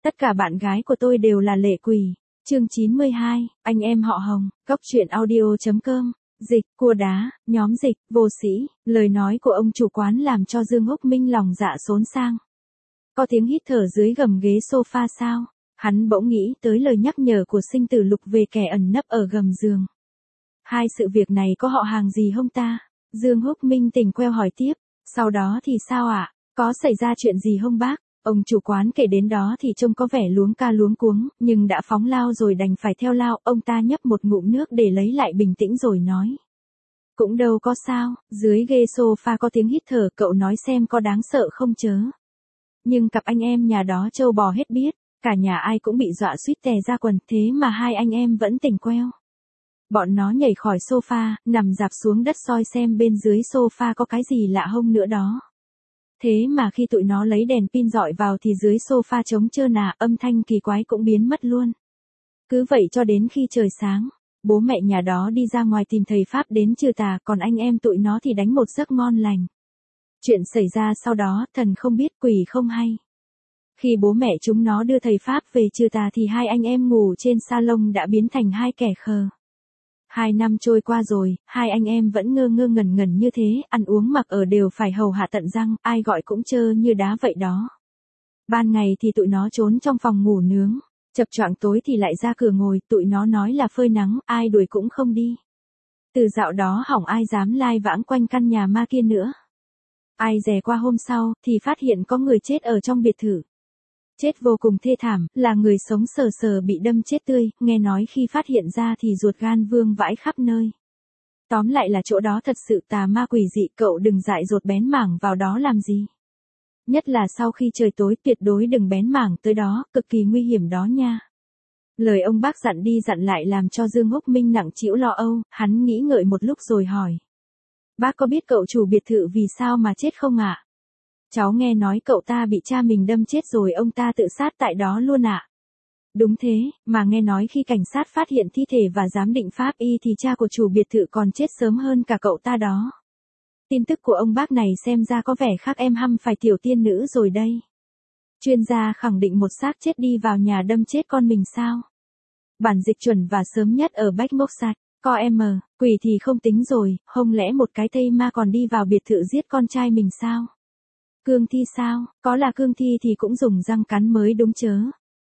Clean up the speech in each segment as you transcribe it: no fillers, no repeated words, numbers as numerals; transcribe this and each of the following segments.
Tất cả bạn gái của tôi đều là lệ quỷ. Chương 92, anh em họ Hồng, Cóc truyện audio.com. Dịch, cua đá, nhóm dịch, vô sĩ, lời nói của ông chủ quán làm cho Dương Húc Minh lòng dạ xốn sang. Có tiếng hít thở dưới gầm ghế sofa sao? Hắn bỗng nghĩ tới lời nhắc nhở của sinh tử lục về kẻ ẩn nấp ở gầm giường. Hai sự việc này có họ hàng gì không ta? Dương Húc Minh tỉnh queo hỏi tiếp. Sau đó thì sao ạ? Có xảy ra chuyện gì không bác? Ông chủ quán kể đến đó thì trông có vẻ luống ca luống cuống, nhưng đã phóng lao rồi đành phải theo lao. Ông ta nhấp một ngụm nước để lấy lại bình tĩnh rồi nói. Cũng đâu có sao, dưới ghế sofa có tiếng hít thở, cậu nói xem có đáng sợ không chớ. Nhưng cặp anh em nhà đó trâu bò hết biết, cả nhà ai cũng bị dọa suýt tè ra quần, thế mà hai anh em vẫn tỉnh queo. Bọn nó nhảy khỏi sofa, nằm dạp xuống đất soi xem bên dưới sofa có cái gì lạ hông nữa đó. Thế mà khi tụi nó lấy đèn pin dọi vào thì dưới sofa trống trơn âm thanh kỳ quái cũng biến mất luôn. Cứ vậy cho đến khi trời sáng, bố mẹ nhà đó đi ra ngoài tìm thầy Pháp đến trừ tà, còn anh em tụi nó thì đánh một giấc ngon lành. Chuyện xảy ra sau đó, thần không biết quỷ không hay. Khi bố mẹ chúng nó đưa thầy Pháp về trừ tà thì hai anh em ngủ trên salon đã biến thành hai kẻ khờ. 2 năm trôi qua rồi, hai anh em vẫn ngơ ngơ ngẩn ngẩn như thế, ăn uống mặc ở đều phải hầu hạ tận răng, ai gọi cũng trơ như đá vậy đó. Ban ngày thì tụi nó trốn trong phòng ngủ nướng, chập choạng tối thì lại ra cửa ngồi, tụi nó nói là phơi nắng, ai đuổi cũng không đi. Từ dạo đó hỏng ai dám lai vãng quanh căn nhà ma kia nữa. Ai dè qua hôm sau, thì phát hiện có người chết ở trong biệt thự. Chết vô cùng thê thảm, là người sống sờ sờ bị đâm chết tươi, nghe nói khi phát hiện ra thì ruột gan vương vãi khắp nơi. Tóm lại là chỗ đó thật sự tà ma quỷ dị, cậu đừng dại dột bén mảng vào đó làm gì. Nhất là sau khi trời tối tuyệt đối đừng bén mảng tới đó, cực kỳ nguy hiểm đó nha. Lời ông bác dặn đi dặn lại làm cho Dương Húc Minh nặng trĩu lo âu, hắn nghĩ ngợi một lúc rồi hỏi. Bác có biết cậu chủ biệt thự vì sao mà chết không ạ? Cháu nghe nói cậu ta bị cha mình đâm chết rồi ông ta tự sát tại đó luôn ạ. Đúng thế, mà nghe nói khi cảnh sát phát hiện thi thể và giám định pháp y thì cha của chủ biệt thự còn chết sớm hơn cả cậu ta đó. Tin tức của ông bác này xem ra có vẻ khác em hăm phải tiểu tiên nữ rồi đây. Chuyên gia khẳng định một xác chết đi vào nhà đâm chết con mình sao? Bản dịch chuẩn và sớm nhất ở Bách Mốc Sạch. Co em quỷ thì không tính rồi, không lẽ một cái thây ma còn đi vào biệt thự giết con trai mình sao? Cương thi sao? Có là cương thi thì cũng dùng răng cắn mới đúng chớ.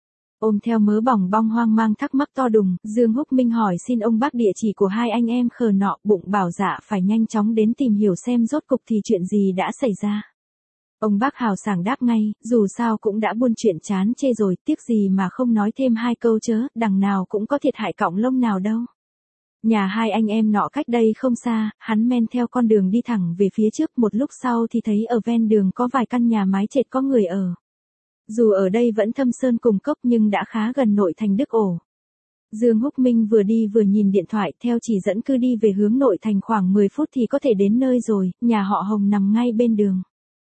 Ôm theo mớ bỏng bong hoang mang thắc mắc to đùng, Dương Húc Minh hỏi xin ông bác địa chỉ của hai anh em khờ nọ, bụng bảo dạ phải nhanh chóng đến tìm hiểu xem rốt cục thì chuyện gì đã xảy ra. Ông bác hào sảng đáp ngay, dù sao cũng đã buôn chuyện chán chê rồi, tiếc gì mà không nói thêm hai câu chớ, đằng nào cũng có thiệt hại cọng lông nào đâu. Nhà hai anh em nọ cách đây không xa, hắn men theo con đường đi thẳng về phía trước, một lúc sau thì thấy ở ven đường có vài căn nhà mái chệt có người ở. Dù ở đây vẫn thâm sơn cùng cốc nhưng đã khá gần nội thành Đức Ổ. Dương Húc Minh vừa đi vừa nhìn điện thoại, theo chỉ dẫn cứ đi về hướng nội thành khoảng 10 phút thì có thể đến nơi rồi, nhà họ Hồng nằm ngay bên đường.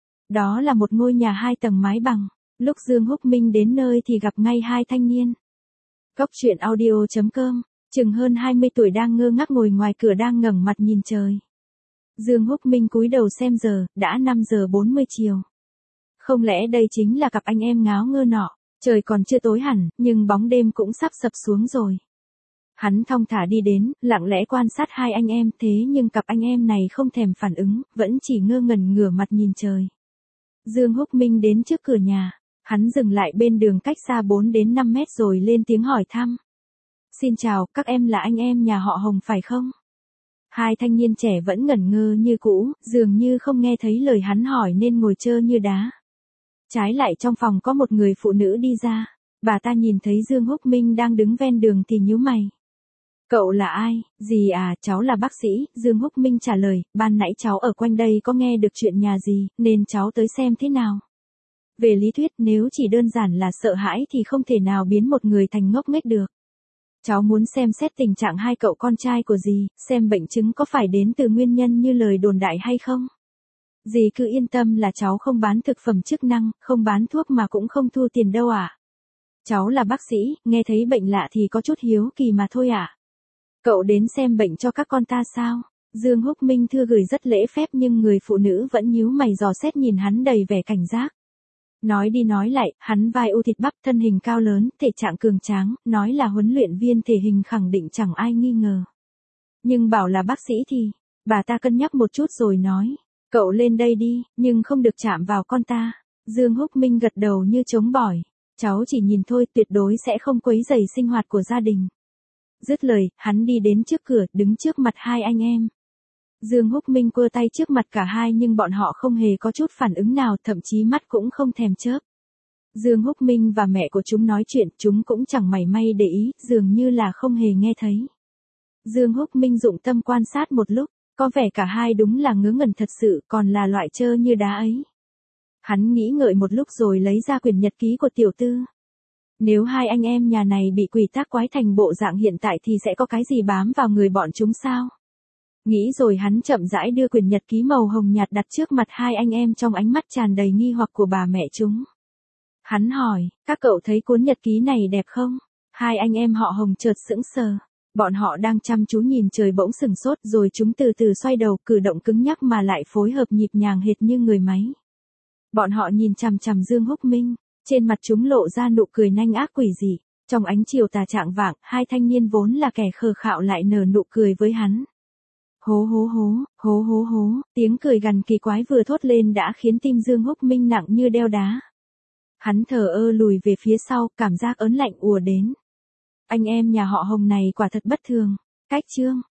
Đó là một ngôi nhà 2 tầng mái bằng. Lúc Dương Húc Minh đến nơi thì gặp ngay hai thanh niên. Cóc truyện audio.com. Chừng hơn 20 tuổi đang ngơ ngác ngồi ngoài cửa đang ngẩng mặt nhìn trời. Dương Húc Minh cúi đầu xem giờ, đã 5 giờ 40 chiều. Không lẽ đây chính là cặp anh em ngáo ngơ nọ, trời còn chưa tối hẳn, nhưng bóng đêm cũng sắp sập xuống rồi. Hắn thong thả đi đến, lặng lẽ quan sát hai anh em, thế nhưng cặp anh em này không thèm phản ứng, vẫn chỉ ngơ ngẩn ngửa mặt nhìn trời. Dương Húc Minh đến trước cửa nhà, hắn dừng lại bên đường cách xa 4 đến 5 mét rồi lên tiếng hỏi thăm. Xin chào, các em là anh em nhà họ Hồng phải không? Hai thanh niên trẻ vẫn ngẩn ngơ như cũ, dường như không nghe thấy lời hắn hỏi nên ngồi trơ như đá. Trái lại trong phòng có một người phụ nữ đi ra, bà ta nhìn thấy Dương Húc Minh đang đứng ven đường thì nhíu mày. Cậu là ai? Dì à, cháu là bác sĩ, Dương Húc Minh trả lời, ban nãy cháu ở quanh đây có nghe được chuyện nhà dì, nên cháu tới xem thế nào. Về lý thuyết nếu chỉ đơn giản là sợ hãi thì không thể nào biến một người thành ngốc nghếch được. Cháu muốn xem xét tình trạng hai cậu con trai của dì, xem bệnh chứng có phải đến từ nguyên nhân như lời đồn đại hay không. Dì cứ yên tâm là cháu không bán thực phẩm chức năng, không bán thuốc mà cũng không thu tiền đâu ạ. Cháu là bác sĩ, nghe thấy bệnh lạ thì có chút hiếu kỳ mà thôi ạ. Cậu đến xem bệnh cho các con ta sao? Dương Húc Minh thưa gửi rất lễ phép nhưng người phụ nữ vẫn nhíu mày dò xét nhìn hắn đầy vẻ cảnh giác. Nói đi nói lại, hắn vai u thịt bắp, thân hình cao lớn, thể trạng cường tráng, nói là huấn luyện viên thể hình khẳng định chẳng ai nghi ngờ. Nhưng bảo là bác sĩ thì, bà ta cân nhắc một chút rồi nói, cậu lên đây đi, nhưng không được chạm vào con ta. Dương Húc Minh gật đầu như trống bỏi, cháu chỉ nhìn thôi, tuyệt đối sẽ không quấy rầy sinh hoạt của gia đình. Dứt lời, hắn đi đến trước cửa, đứng trước mặt hai anh em. Dương Húc Minh quơ tay trước mặt cả hai nhưng bọn họ không hề có chút phản ứng nào, thậm chí mắt cũng không thèm chớp. Dương Húc Minh và mẹ của chúng nói chuyện, chúng cũng chẳng mảy may để ý, dường như là không hề nghe thấy. Dương Húc Minh dụng tâm quan sát một lúc, có vẻ cả hai đúng là ngớ ngẩn thật sự, còn là loại trơ như đá ấy. Hắn nghĩ ngợi một lúc rồi lấy ra quyển nhật ký của tiểu tư. Nếu hai anh em nhà này bị quỷ tác quái thành bộ dạng hiện tại thì sẽ có cái gì bám vào người bọn chúng sao? Nghĩ rồi hắn chậm rãi đưa quyển nhật ký màu hồng nhạt đặt trước mặt hai anh em trong ánh mắt tràn đầy nghi hoặc của bà mẹ chúng. Hắn hỏi, các cậu thấy cuốn nhật ký này đẹp không? Hai anh em họ Hồng chợt sững sờ. Bọn họ đang chăm chú nhìn trời bỗng sừng sốt rồi chúng từ từ xoay đầu, cử động cứng nhắc mà lại phối hợp nhịp nhàng hệt như người máy. Bọn họ nhìn chằm chằm Dương Húc Minh, trên mặt chúng lộ ra nụ cười nanh ác quỷ dị. Trong ánh chiều tà trạng vạng, hai thanh niên vốn là kẻ khờ khạo lại nở nụ cười với hắn. Hố hố hố, hố hố hố, tiếng cười gằn kỳ quái vừa thốt lên đã khiến tim Dương Húc Minh nặng như đeo đá. Hắn thờ ơ lùi về phía sau, cảm giác ớn lạnh ùa đến. Anh em nhà họ Hồng này quả thật bất thường. Cách chương